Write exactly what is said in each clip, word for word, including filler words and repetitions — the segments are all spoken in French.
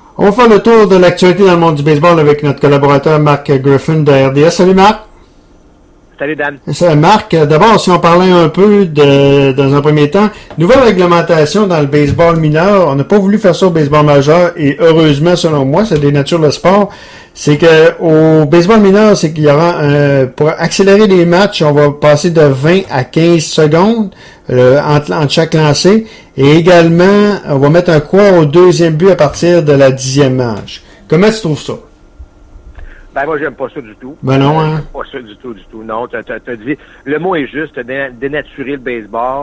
On va faire le tour de l'actualité dans le monde du baseball avec notre collaborateur Marc Griffin de R D S. Salut Marc! Salut Dan. Salut Marc. D'abord, si on parlait un peu de, dans un premier temps, nouvelle réglementation dans le baseball mineur. On n'a pas voulu faire ça au baseball majeur et heureusement, selon moi, ça dénature le sport. C'est que au baseball mineur, c'est qu'il y aura un, pour accélérer les matchs, on va passer de vingt à quinze secondes euh, entre, entre chaque lancé. Et également, on va mettre un quoi au deuxième but à partir de la dixième manche. Comment tu trouves ça? Ben, moi, j'aime pas ça du tout. Ben non, hein? J'aime pas ça du tout, du tout. Non, t'as, t'as, t'as dit, le mot est juste, dé- dénaturer le baseball.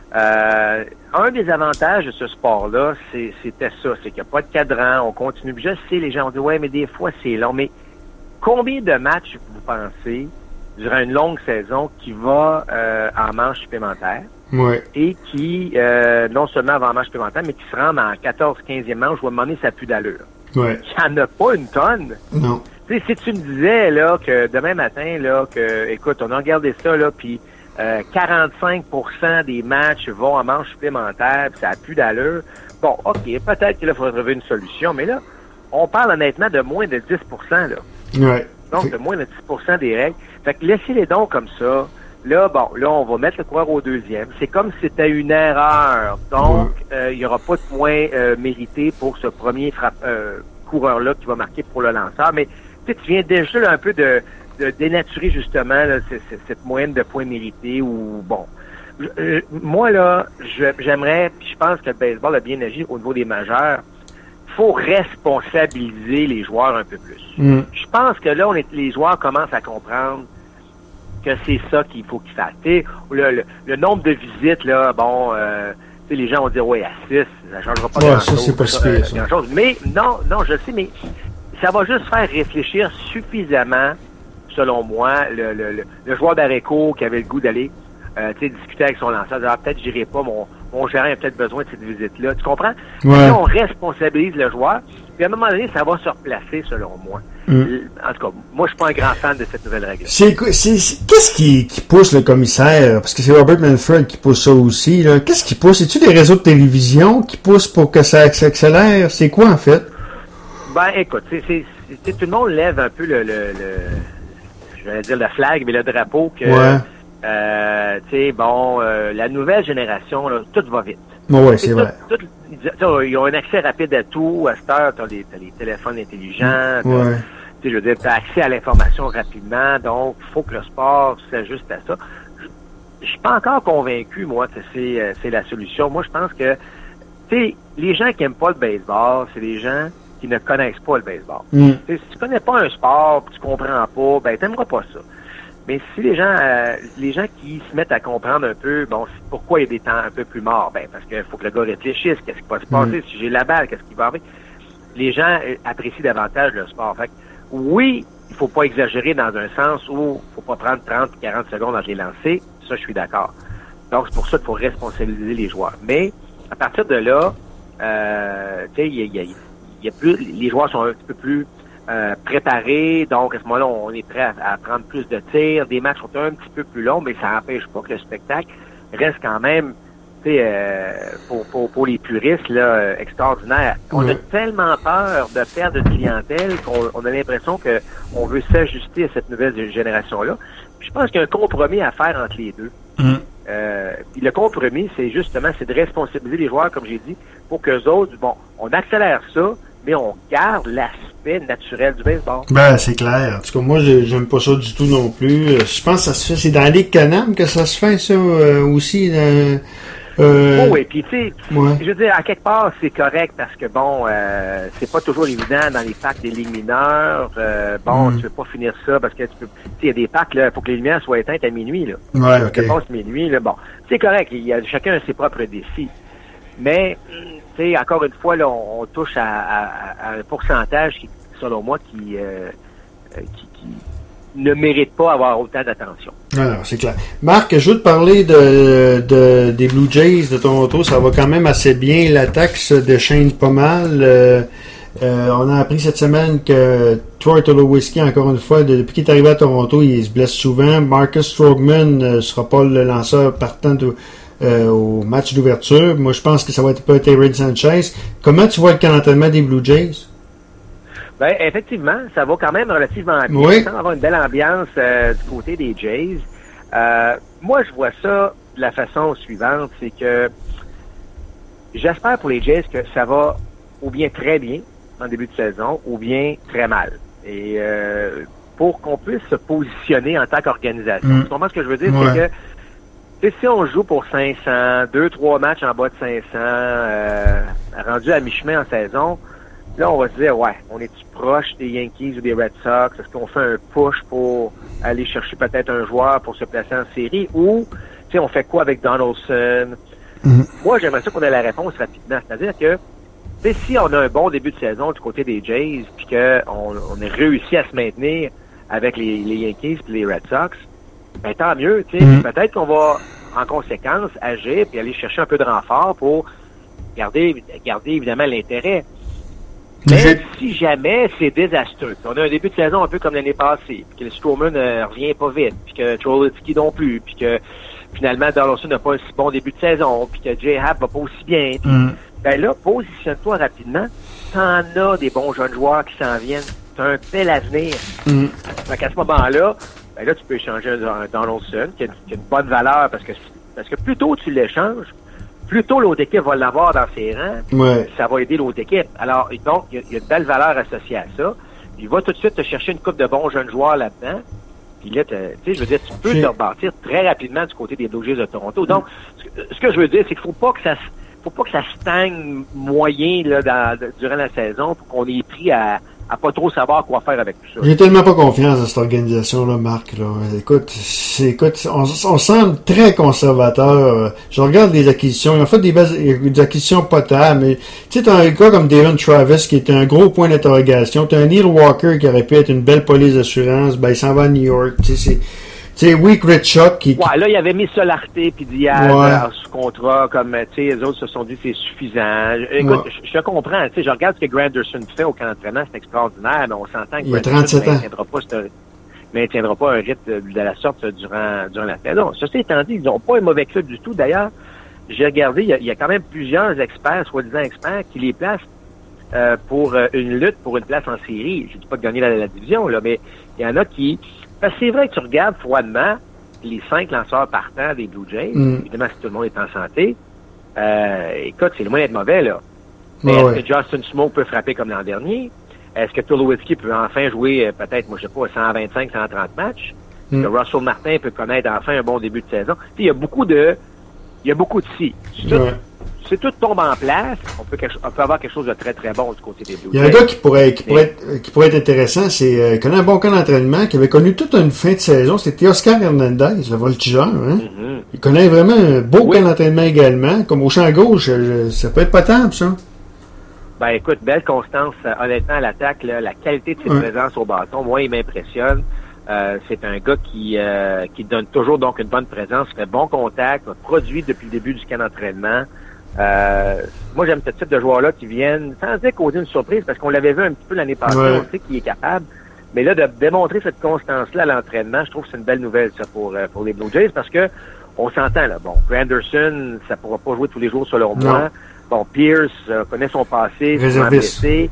Euh, un des avantages de ce sport-là, c'est, c'était ça, c'est qu'il n'y a pas de cadran, on continue. Je sais, les gens ont dit, ouais, mais des fois, c'est long. Mais combien de matchs vous pensez, durant une longue saison, qui va euh, en manche supplémentaire? Ouais. Et qui, euh, non seulement va en manche supplémentaire, mais qui se rend en quatorze quinzième manche, je vais me demander, ça n'a plus d'allure. Ouais. Il n'y en a pas une tonne. Non. Tu sais, si tu me disais, là, que demain matin, là, que, écoute, on a regardé ça, là, puis euh, quarante-cinq pour cent des matchs vont en manche supplémentaire, puis ça n'a plus d'allure. Bon, OK, peut-être que là, il faudrait trouver une solution, mais là, on parle honnêtement de moins de dix pour cent, là. Ouais. Donc, de moins de dix pour cent des règles. Fait que laissez les dons comme ça. Là, bon, là, on va mettre le coureur au deuxième. C'est comme si c'était une erreur. Donc, il ouais. euh, n'y aura pas de points euh, mérités pour ce premier frappe, euh, coureur-là qui va marquer pour le lanceur. Mais tu viens déjà là, un peu de, de dénaturer justement là, c- c- cette moyenne de points mérités ou bon. Je, moi là, je, j'aimerais, puis je pense que le baseball a bien agi au niveau des majeurs. Il faut responsabiliser les joueurs un peu plus. Mm. Je pense que là, on est, les joueurs commencent à comprendre que c'est ça qu'il faut qu'ils fassent. Le, le, le nombre de visites là, bon. Euh, les gens vont dire ouais à six, ça changera pas ouais, grand-chose. Ça, c'est pas ça, super, euh, ça. grand-chose. Mais non, non, je sais, mais ça va juste faire réfléchir suffisamment, selon moi, le, le, le, le joueur d'Areco qui avait le goût d'aller euh, discuter avec son lanceur, dire ah, peut-être j'irai pas, mon, mon gérant a peut-être besoin de cette visite-là. Tu comprends? Ouais. Là, on responsabilise le joueur, puis à un moment donné, ça va se replacer, selon moi. Mm. En tout cas, moi, je suis pas un grand fan de cette nouvelle règle. C'est, c'est, c'est, qu'est-ce qui, qui pousse le commissaire? Parce que c'est Robert Manfred qui pousse ça aussi. Là. Qu'est-ce qui pousse? C'est-tu des réseaux de télévision qui poussent pour que ça s'accélère? C'est quoi, en fait? Ben, écoute, c'est, c'est, c'est, tout le monde lève un peu le, le, le je vais dire le flag, mais le drapeau que, ouais. euh, tu sais, bon, euh, la nouvelle génération, là, tout va vite. Oui, c'est tout, vrai. Tout, tout, ils ont un accès rapide à tout. À cette heure, t'as les, t'as les téléphones intelligents. Ouais. Je veux dire, t'as accès à l'information rapidement. Donc, il faut que le sport s'ajuste à ça. Je suis pas encore convaincu, moi, que c'est, euh, c'est la solution. Moi, je pense que, tu sais, les gens qui aiment pas le baseball, c'est les gens qui ne connaissent pas le baseball. Mm. Si tu connais pas un sport, tu comprends pas, ben t'aimeras pas ça. Mais si les gens euh, les gens qui se mettent à comprendre un peu, bon, pourquoi il y a des temps un peu plus morts, ben parce qu'il faut que le gars réfléchisse, qu'est-ce qui va se passer, mm. si j'ai la balle, qu'est-ce qui va arriver. Les gens euh, apprécient davantage le sport. Fait que, oui, il faut pas exagérer dans un sens où il faut pas prendre trente à quarante secondes entre les lancers, ça je suis d'accord. Donc c'est pour ça qu'il faut responsabiliser les joueurs. Mais à partir de là, euh, tu sais, il y a, y a, y a plus, les joueurs sont un petit peu plus Euh, préparé, donc à ce moment-là, on est prêt à, à prendre plus de tirs. Des matchs sont un petit peu plus longs, mais ça n'empêche pas que le spectacle reste quand même, tu sais, euh, pour, pour, pour les puristes, là, euh, extraordinaire. On mmh. a tellement peur de perdre de clientèle qu'on on a l'impression que on veut s'ajuster à cette nouvelle génération-là. Puis je pense qu'il y a un compromis à faire entre les deux. Mmh. Euh, puis le compromis, c'est justement, c'est de responsabiliser les joueurs, comme j'ai dit, pour qu'eux autres, bon, on accélère ça, mais on garde l'aspect naturel du baseball. Ben, c'est clair. En tout cas, moi, j'aime pas ça du tout non plus. Je pense que ça se fait, c'est dans la Ligue Canam que ça se fait, ça, euh, aussi. Euh, euh, oh, oui, puis tu sais, ouais. je veux dire, à quelque part, c'est correct parce que, bon, euh, c'est pas toujours évident dans les packs des ligues mineures. Euh, bon, mm. tu peux pas finir ça parce que tu peux, tu sais, il y a des packs, là, faut que les lumières soient éteintes à minuit, là. Ouais, ok. Ça passe minuit, là, bon. C'est correct, il y a, chacun a ses propres défis. Mais, tu sais, encore une fois, là, on, on touche à, à, à un pourcentage qui, selon moi, qui, euh, qui, qui ne mérite pas avoir autant d'attention. Alors, c'est clair. Marc, je veux te parler de, de, des Blue Jays de Toronto. Ça va quand même assez bien. L'attaque se déchaîne pas mal. Euh, euh, on a appris cette semaine que Troy Tulowitzki, encore une fois, depuis qu'il est arrivé à Toronto, il se blesse souvent. Marcus Stroman ne sera pas le lanceur partant de... Euh, au match d'ouverture. Moi, je pense que ça va être peut-être Aaron Sanchez. Comment tu vois le camp d'entraînement des Blue Jays? Ben, effectivement, ça va quand même relativement bien. Oui. Il semble avoir une belle ambiance euh, du côté des Jays. Euh, moi, je vois ça de la façon suivante, c'est que j'espère pour les Jays que ça va ou bien très bien en début de saison, ou bien très mal. Et euh, pour qu'on puisse se positionner en tant qu'organisation. Mm. Tu comprends ce que je veux dire? Ouais. C'est que tu sais, si on joue pour cinq cents, deux, trois matchs en bas de cinq cents, euh, rendu à mi-chemin en saison, là, on va se dire, ouais, on est-tu proche des Yankees ou des Red Sox? Est-ce qu'on fait un push pour aller chercher peut-être un joueur pour se placer en série? Ou, tu sais, on fait quoi avec Donaldson? Mm. Moi, j'aimerais ça qu'on ait la réponse rapidement. C'est-à-dire que, tu sais, si on a un bon début de saison du côté des Jays, puis qu'on on a réussi à se maintenir avec les, les Yankees et les Red Sox, ben tant mieux, tu sais. Mm. Peut-être qu'on va, en conséquence, agir puis aller chercher un peu de renfort pour garder, garder évidemment l'intérêt. Mais J'ai- si jamais c'est désastreux, on a un début de saison un peu comme l'année passée, puis que le Stroman ne revient pas vite, puis que Trolitsky non plus, puis que finalement Donaldson n'a pas un si bon début de saison, puis que J-Happ va pas aussi bien, puis, Mm. ben là, positionne-toi rapidement. T'en as des bons jeunes joueurs qui s'en viennent. T'as un bel avenir. Mm. Fait qu'à ce moment-là, ben là, tu peux échanger un, un Donaldson qui a, qui a une bonne valeur parce que parce que plus tôt tu l'échanges, plus tôt l'autre équipe va l'avoir dans ses rangs. Ouais. Ça va aider l'autre équipe. Alors, et donc, il y, a, il y a une belle valeur associée à ça. Il va tout de suite te chercher une coupe de bons jeunes joueurs là-dedans. Puis là, tu sais, je veux dire, tu peux J'ai- te rebâtir très rapidement du côté des Blue Jays de Toronto. Donc, ce, ce que je veux dire, c'est qu'il faut pas que ça se- faut pas que ça stagne moyen là, dans, de- durant la saison pour qu'on ait pris à, à pas trop savoir quoi faire avec tout ça. J'ai tellement pas confiance dans cette organisation-là, Marc. Là. Écoute, c'est, écoute, on, on semble très conservateur. Je regarde les acquisitions. Ils ont fait des, belles, des acquisitions potables. Mais tu sais, t'as un gars comme Dylan Travis qui est un gros point d'interrogation. T'as un Neil Walker qui aurait pu être une belle police d'assurance. Ben, il s'en va à New York. Tu sais, c'est... Tu sais, oui, Gritchuk qui... Ouais, là, il avait mis Solarté puis Diaz Ouais. euh, sous contrat, comme, tu sais, les autres se sont dit c'est suffisant. Écoute, Ouais. je, je comprends, tu sais, je regarde ce que Granderson fait au camp d'entraînement, c'est extraordinaire, mais on s'entend que Il a Granderson trente-sept ans. ne maintiendra pas, ce- maintiendra pas un rythme de, de la sorte durant, durant la saison. Ceci étant dit, ils n'ont pas un mauvais club du tout. D'ailleurs, j'ai regardé, il y, a, il y a quand même plusieurs experts, soi-disant experts, qui les placent euh, pour euh, une lutte pour une place en série. Je dis pas de gagner la, la division, là, mais il y en a qui... Parce que c'est vrai que tu regardes froidement les cinq lanceurs partants des Blue Jays, Mm. évidemment si tout le monde est en santé, euh, écoute, c'est loin d'être mauvais, là. Mais Ouais, est-ce ouais. que Justin Smoke peut frapper comme l'an dernier? Est-ce que Tulowitzki peut enfin jouer euh, peut-être, moi je sais pas, cent vingt-cinq, cent trente matchs? Est-ce Mm. que Russell Martin peut connaître enfin un bon début de saison? Tu sais, il y a beaucoup de... Il y a beaucoup de si. Si tout, Ouais. si tout tombe en place, on peut, quelque- on peut avoir quelque chose de très très bon du côté des Blue Il y a un Jays. gars qui pourrait, qui pourrait, être, qui pourrait être intéressant, c'est euh, il connaît un bon camp d'entraînement, qui avait connu toute une fin de saison, c'était Oscar Hernandez, le voltigeur. Hein? Mhm. Il connaît vraiment un beau Oui. camp d'entraînement également, comme au champ gauche, euh, ça peut être potable, ça. Ben écoute, belle constance, euh, honnêtement, à l'attaque, là, la qualité de ses Ouais. présences au bâton, moi, il m'impressionne. Euh, c'est un gars qui euh, qui donne toujours donc une bonne présence, fait bon contact, a produit depuis le début du camp d'entraînement. Euh, moi, j'aime ce type de joueurs-là qui viennent, sans dire causer une surprise, parce qu'on l'avait vu un petit peu l'année passée, Ouais. on sait qu'il est capable. Mais là, de démontrer cette constance-là à l'entraînement, je trouve que c'est une belle nouvelle, ça, pour, euh, pour les Blue Jays, parce que on s'entend, là. Bon, Granderson, ça pourra pas jouer tous les jours, selon Non. moi. Bon, Pierce euh, connaît son passé, souvent Réserviste. blessé.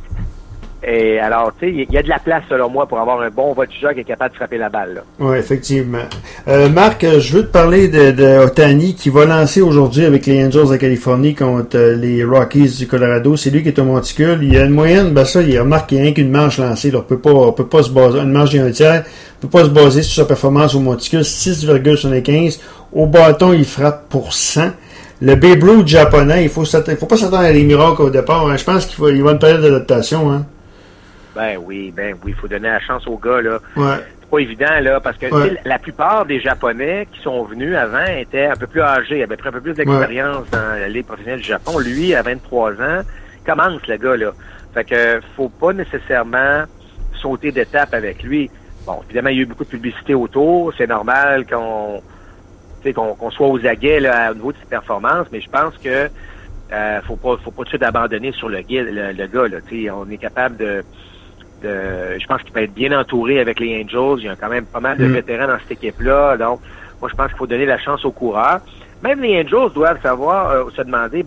Et alors, tu sais, il y a de la place, selon moi, pour avoir un bon voltigeur qui est capable de frapper la balle, là. Oui, effectivement. Euh, Marc, euh, je veux te parler de, de Ohtani qui va lancer aujourd'hui avec les Angels de Californie contre euh, les Rockies du Colorado. C'est lui qui est au monticule. Il y a une moyenne, ben ça, il remarque qu'il n'y a rien qu'une manche lancée. Là. On peut pas, on peut pas se baser, une manche et un tiers, on peut pas se baser sur sa performance au monticule. six virgule soixante-quinze. Au bâton, il frappe pour cent. Le Babe Ruth japonais, il faut s'attendre- il faut pas s'attendre à des miracles au départ. Hein. Je pense qu'il faut, il va une période d'adaptation. Hein. Ben oui, ben oui, il faut donner la chance aux gars, là. Ouais. C'est pas évident, là, parce que Ouais. tu sais, la plupart des Japonais qui sont venus avant étaient un peu plus âgés, avaient pris un peu plus d'expérience dans la Ligue professionnelle du Japon. Lui, à vingt-trois ans, commence, le gars, là. Fait que faut pas nécessairement sauter d'étape avec lui. Bon, évidemment, il y a eu beaucoup de publicité autour. C'est normal qu'on tu sais, qu'on qu'on soit aux aguets là, au niveau de ses performances, mais je pense que euh, faut pas faut pas tout de suite abandonner sur le, guide, le, le gars. Là, tu sais, on est capable de De, je pense qu'il peut être bien entouré avec les Angels. Il y a quand même pas mal de Mm. vétérans dans cette équipe-là. Donc, moi, je pense qu'il faut donner la chance aux coureurs. Même les Angels doivent savoir, euh, se demander, bon,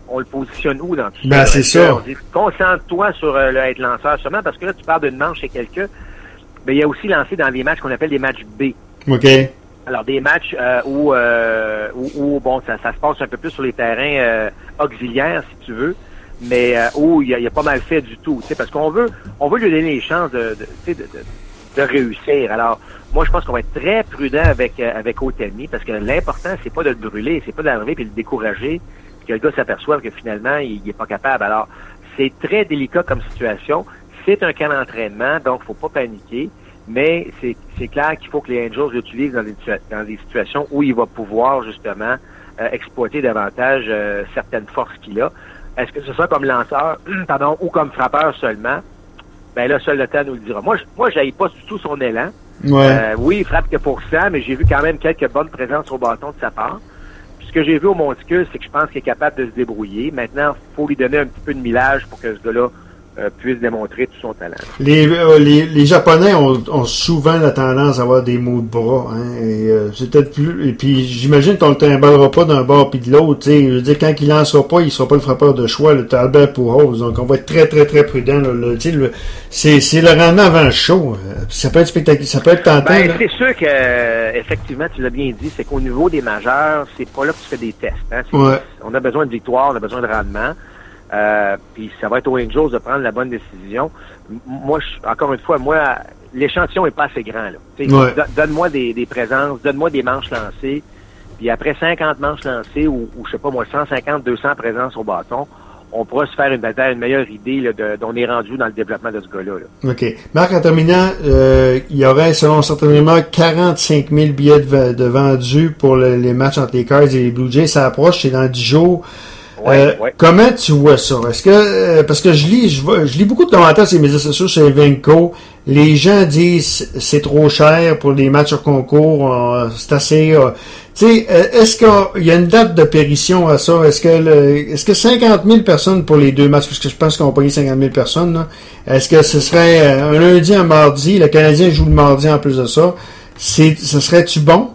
on le positionne où dans tout ça? Ben, c'est ça. On dit, concentre-toi sur euh, le être lanceur seulement, parce que là, tu parles d'une manche chez quelqu'un. Mais il y a aussi lancé dans des matchs qu'on appelle des matchs B. OK. Alors, des matchs euh, où, euh, où, où, bon, ça, ça se passe un peu plus sur les terrains euh, auxiliaires, si tu veux, mais euh, où il y a, a pas mal fait du tout, tu sais, parce qu'on veut on veut lui donner les chances de, de, de, de, de réussir. Alors, moi, je pense qu'on va être très prudent avec euh, avec Otemi, parce que l'important, c'est pas de le brûler, c'est pas d'arriver puis de le décourager, puis que le gars s'aperçoive que finalement, il, il est pas capable. Alors, c'est très délicat comme situation. C'est un camp d'entraînement, donc faut pas paniquer. Mais c'est, c'est clair qu'il faut que les Angels l'utilisent dans des, dans des situations où il va pouvoir justement euh, exploiter davantage euh, certaines forces qu'il a. Est-ce que ce sera comme lanceur, pardon, ou comme frappeur seulement? Ben là, seul le temps nous le dira. Moi, je, moi, j'haïs pas du tout son élan. Ouais. Euh, oui, il frappe que pour cent, mais j'ai vu quand même quelques bonnes présences au bâton de sa part. Puis ce que j'ai vu au Monticule, c'est que je pense qu'il est capable de se débrouiller. Maintenant, il faut lui donner un petit peu de millage pour que ce gars-là Euh, puisse démontrer tout son talent. Les, euh, les, les Japonais ont, ont souvent la tendance à avoir des maux de bras, hein, et euh, c'est peut-être plus. Et puis j'imagine qu'on ne t'emballera pas d'un bord puis de l'autre. Tu sais, je veux dire, quand il lancera pas, il sera pas le frappeur de choix. Tu as Albert Pujols, donc on va être très très très prudent. Là, là, tu sais, le, c'est, c'est le rendement avant le show. Ça peut être spectaculaire, ça peut être tentant. Ben, là. c'est sûr que euh, effectivement, tu l'as bien dit, c'est qu'au niveau des majeurs, c'est pas là que tu fais des tests. Hein, c'est, Ouais. On a besoin de victoire, on a besoin de rendement. Euh, puis ça va être aux Angels de prendre la bonne décision. M- moi, je, encore une fois, moi, l'échantillon est pas assez grand. Là. Ouais. Do- donne-moi des, des présences, donne-moi des manches lancées. Puis après cinquante manches lancées ou, ou je sais pas moi, cent cinquante, deux cents présences au bâton, on pourra se faire une, une meilleure idée là, de, d'on est rendu dans le développement de ce gars-là. Là. OK. Marc, en terminant, euh, il y aurait, selon certainement, quarante-cinq mille billets de, de vendus pour le, les matchs entre les Cards et les Blue Jays. Ça approche, c'est dans dix jours. Ouais, euh, ouais. Comment tu vois ça? Est-ce que euh, parce que je lis, je, vois, je lis beaucoup de commentaires sur les médias sociaux sur Evenco. Les gens disent c'est trop cher pour les matchs sur concours. Euh, c'est assez. Euh, tu sais, euh, est-ce qu'il y a une date de pérition à ça? Est-ce que le, est-ce que cinquante mille personnes pour les deux matchs, parce que je pense qu'on va payer cinquante mille personnes, là, est-ce que ce serait euh, un lundi, un mardi, le Canadien joue le mardi en plus de ça? C'est, ce serait-tu bon?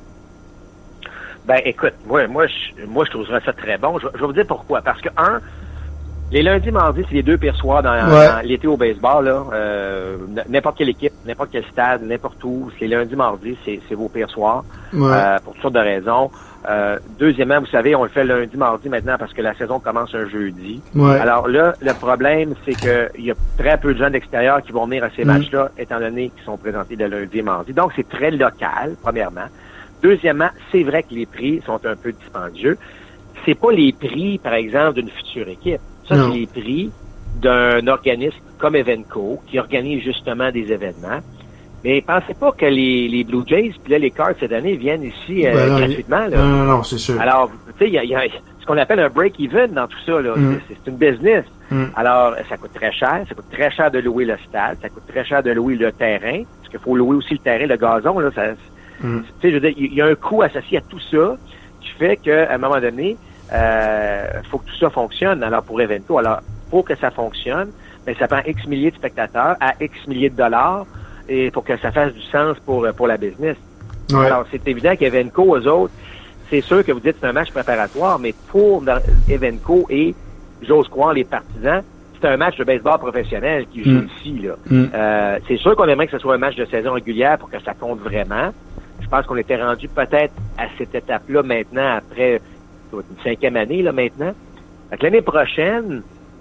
Ben, écoute, moi, moi, je, moi, je trouverais ça très bon. Je, je vais vous dire pourquoi. Parce que, un, les lundis, mardis, c'est les deux pires soirs dans, ouais. dans l'été au baseball, là. Euh, n'importe quelle équipe, n'importe quel stade, n'importe où, c'est lundi, mardi, c'est, c'est vos pires soirs. Ouais. Euh, pour toutes sortes de raisons. Euh, deuxièmement, vous savez, on le fait lundi, mardi maintenant parce que la saison commence un jeudi. Ouais. Alors là, le problème, c'est que il y a très peu de gens d'extérieur qui vont venir à ces mm. matchs-là, étant donné qu'ils sont présentés de lundi et mardi. Donc, c'est très local, premièrement. Deuxièmement, c'est vrai que les prix sont un peu dispendieux. C'est pas les prix, par exemple, d'une future équipe. Ça, non. C'est les prix d'un organisme comme Evenco, qui organise justement des événements. Mais pensez pas que les, les Blue Jays, puis là, les Cards cette année, viennent ici euh, ben non, gratuitement. Là. Non, non, non, c'est sûr. Alors, tu sais, il y a, y a ce qu'on appelle un break-even dans tout ça. Là. Mm. C'est, c'est une business. Mm. Alors, ça coûte très cher. Ça coûte très cher de louer le stade. Ça coûte très cher de louer le terrain. Parce qu'il faut louer aussi le terrain, le gazon. Là, ça, mm. Tu sais, je veux dire, il y a un coût associé à tout ça qui fait qu'à un moment donné, euh, faut que tout ça fonctionne. Alors, pour Evenco, alors, pour que ça fonctionne, ben, ça prend X milliers de spectateurs à X milliers de dollars et pour que ça fasse du sens pour, pour la business. Ouais. Alors, c'est évident qu'Evenco, eux autres, c'est sûr que vous dites que c'est un match préparatoire, mais pour Evenco et, j'ose croire, les partisans, c'est un match de baseball professionnel qui joue mm. ici. Là. Mm. Euh, c'est sûr qu'on aimerait que ce soit un match de saison régulière pour que ça compte vraiment. Je pense qu'on était rendu peut-être à cette étape-là maintenant, après une cinquième année là maintenant. Fait que l'année prochaine,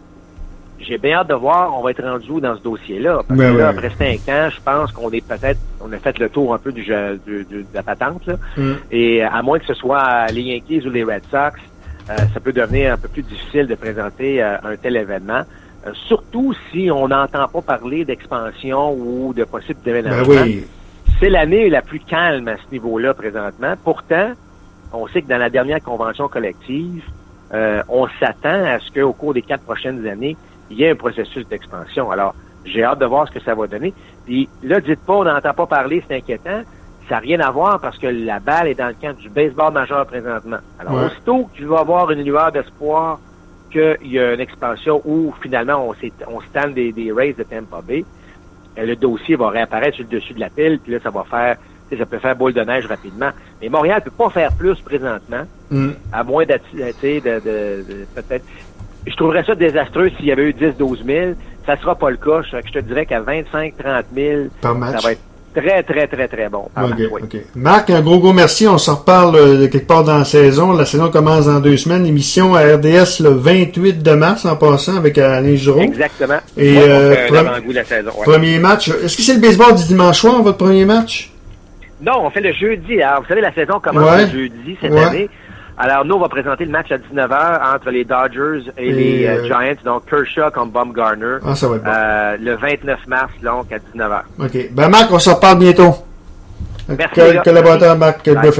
j'ai bien hâte de voir, on va être rendu où dans ce dossier-là. Parce ben que là, ouais. après cinq ans, je pense qu'on est peut-être, on a fait le tour un peu du jeu, de, de, de la patente, là. Mm. Et à moins que ce soit les Yankees ou les Red Sox, euh, ça peut devenir un peu plus difficile de présenter euh, un tel événement. Euh, surtout si on n'entend pas parler d'expansion ou de possible déménagement. Ben oui. C'est l'année la plus calme à ce niveau-là présentement. Pourtant, on sait que dans la dernière convention collective, euh, on s'attend à ce qu'au cours des quatre prochaines années, il y ait un processus d'expansion. Alors, j'ai hâte de voir ce que ça va donner. Puis là, dites pas, on n'entend pas parler, c'est inquiétant. Ça n'a rien à voir parce que la balle est dans le camp du baseball majeur présentement. Alors, ouais. aussitôt que tu vas avoir une lueur d'espoir qu'il y a une expansion où finalement on, on se tanne des, des Rays de Tampa Bay, le dossier va réapparaître sur le dessus de la pile, puis là, ça va faire, ça peut faire boule de neige rapidement. Mais Montréal peut pas faire plus présentement. Mm. À moins d'être, tu sais, de, de, de, peut-être... Je trouverais ça désastreux s'il y avait eu dix à douze mille. Ça sera pas le cas. Je, je te dirais qu'à vingt-cinq à trente mille, par match, ça va être très, très, très, très bon. Par okay, match, oui. okay. Marc, un gros, gros merci. On s'en reparle euh, quelque part dans la saison. La saison commence dans deux semaines. Émission à R D S le vingt-huit de mars en passant avec Alain Giroux. Exactement. Et ouais, euh, on fait un goût la saison. Ouais. Premier match. Est-ce que c'est le baseball du dimanche soir, votre premier match? Non, on fait le jeudi. Alors, vous savez, la saison commence ouais. le jeudi cette ouais. année. Alors, nous, on va présenter le match à dix-neuf heures entre les Dodgers et, et les euh, Giants, donc Kershaw contre Bumgarner. Ah, ça va être bon. Euh, le vingt-neuf mars, donc, à dix-neuf heures. OK. Ben, Marc, on se reparle bientôt. Merci. Collaborateur Marc Buffet.